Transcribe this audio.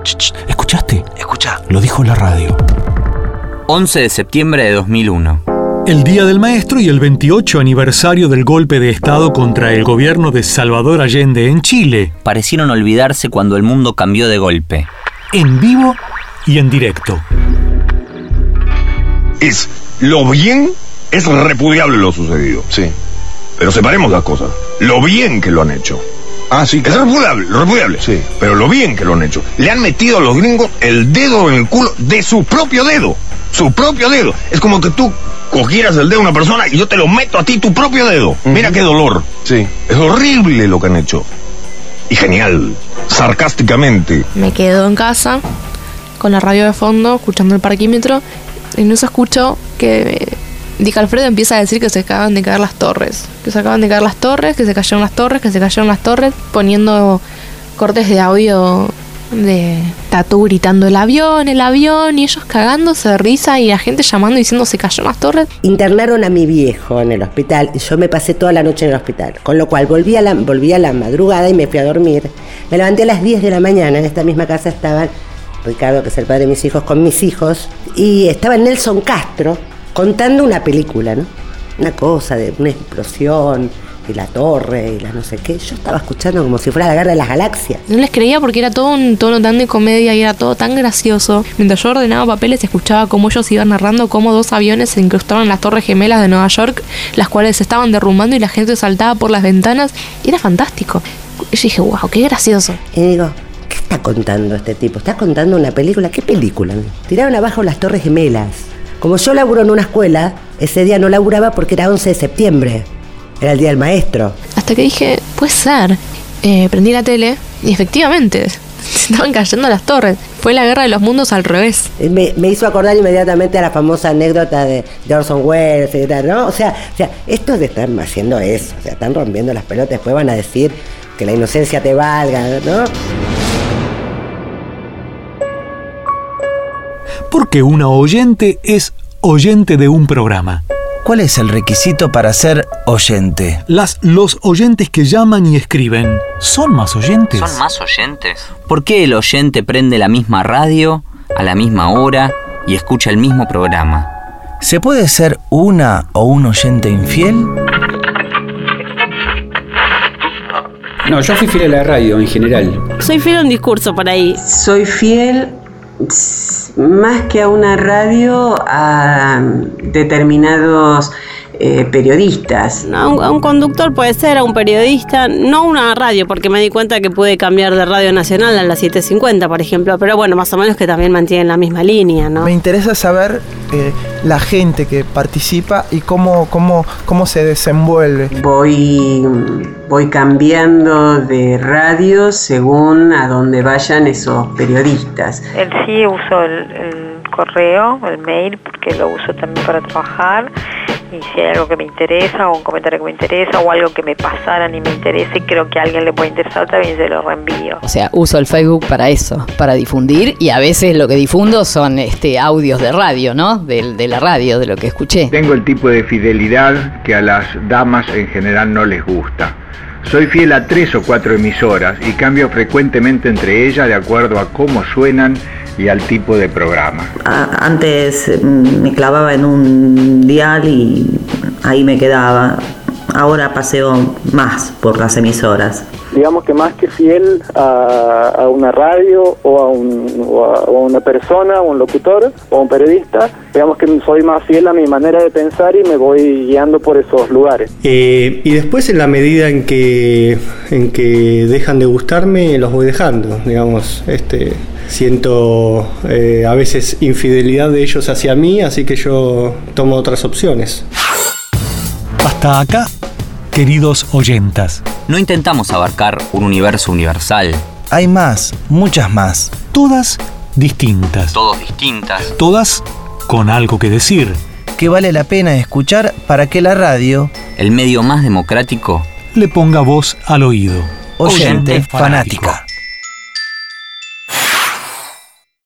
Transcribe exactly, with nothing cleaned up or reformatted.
¿Escuchaste? Escucha. Lo dijo la radio. once de septiembre de dos mil uno. El Día del Maestro y el veintiocho aniversario del golpe de Estado contra el gobierno de Salvador Allende en Chile. Parecieron olvidarse cuando el mundo cambió de golpe. En vivo y en directo. Es lo bien, es repudiable lo sucedido. Sí. Pero separemos las cosas. Lo bien que lo han hecho. Ah, sí, claro. Es repudiable, repudiable. Sí. Pero lo bien que lo han hecho. Le han metido a los gringos el dedo en el culo de su propio dedo. Su propio dedo. Es como que tú cogieras el dedo de una persona y yo te lo meto a ti, tu propio dedo. Uh-huh. Mira qué dolor. Sí. Es horrible lo que han hecho. Y genial. Sarcásticamente. Me quedo en casa con la radio de fondo, escuchando el parquímetro, y no se escuchó que Dick Alfredo empieza a decir que se acaban de caer las torres. Que se acaban de caer las torres, que se cayeron las torres, que se cayeron las torres, poniendo cortes de audio de Tatú gritando el avión, el avión, y ellos cagándose de risa y la gente llamando diciendo se cayó las torres. Internaron a mi viejo en el hospital y yo me pasé toda la noche en el hospital, con lo cual volví a la, volví a la madrugada y me fui a dormir. Me levanté a las diez de la mañana, en esta misma casa estaban Ricardo, que es el padre de mis hijos, con mis hijos, y estaba Nelson Castro contando una película, ¿no? Una cosa de una explosión y la torre y la no sé qué. Yo estaba escuchando como si fuera la Guerra de las Galaxias. No les creía porque era todo un tono tan de comedia y era todo tan gracioso. Mientras yo ordenaba papeles, escuchaba cómo ellos iban narrando cómo dos aviones se incrustaron en las Torres Gemelas de Nueva York, las cuales se estaban derrumbando y la gente saltaba por las ventanas. Y era fantástico. Y yo dije, wow, qué gracioso. Y digo, ¿qué está contando este tipo? ¿Está contando una película? ¿Qué película? Tiraron abajo las Torres Gemelas. Como yo laburo en una escuela, ese día no laburaba porque era once de septiembre. Era el Día del Maestro. Hasta que dije, puede ser. Eh, prendí la tele y efectivamente se estaban cayendo las torres. Fue la Guerra de los Mundos al revés. Me, me hizo acordar inmediatamente a la famosa anécdota de, de Orson Welles y tal, ¿no? O sea, o sea, estos están haciendo eso. O sea, están rompiendo las pelotas. Después van a decir que la inocencia te valga, ¿no? Porque una oyente es oyente de un programa. ¿Cuál es el requisito para ser oyente? Las, los oyentes que llaman y escriben, ¿son más oyentes? ¿Son más oyentes? ¿Por qué el oyente prende la misma radio, a la misma hora y escucha el mismo programa? ¿Se puede ser una o un oyente infiel? No, yo fui fiel a la radio en general. Soy fiel a un discurso por ahí. Soy fiel, más que a una radio, a determinados eh, periodistas. A un, a un conductor puede ser, a un periodista, no una radio, porque me di cuenta que pude cambiar de Radio Nacional a la siete cincuenta, por ejemplo, pero bueno, más o menos que también mantienen la misma línea, ¿no? Me interesa saber eh, la gente que participa y cómo, cómo, cómo se desenvuelve. Voy, voy cambiando de radio según a dónde vayan esos periodistas. Él sí uso el, el correo, el mail, porque lo uso también para trabajar. Y si hay algo que me interesa, o un comentario que me interesa, o algo que me pasaran y me interese, creo que a alguien le puede interesar, también se lo reenvío. O sea, uso el Facebook para eso, para difundir, y a veces lo que difundo son este audios de radio, ¿no? De, de la radio, de lo que escuché. Tengo el tipo de fidelidad que a las damas en general no les gusta. Soy fiel a tres o cuatro emisoras y cambio frecuentemente entre ellas de acuerdo a cómo suenan y al tipo de programa. Antes me clavaba en un dial y ahí me quedaba. Ahora paseo más por las emisoras. Digamos que más que fiel a, a una radio o a, un, o, a, o a una persona, o un locutor o a un periodista, digamos que soy más fiel a mi manera de pensar y me voy guiando por esos lugares. Eh, y después, en la medida en que, en que dejan de gustarme, los voy dejando, digamos, este... Siento eh, a veces infidelidad de ellos hacia mí, así que yo tomo otras opciones. Hasta acá, queridos oyentas. No intentamos abarcar un universo universal. Hay más, muchas más. Todas distintas. Todos distintas. Todas con algo que decir. Que vale la pena escuchar para que la radio, el medio más democrático, le ponga voz al oído. Oyente, Oyente fanática.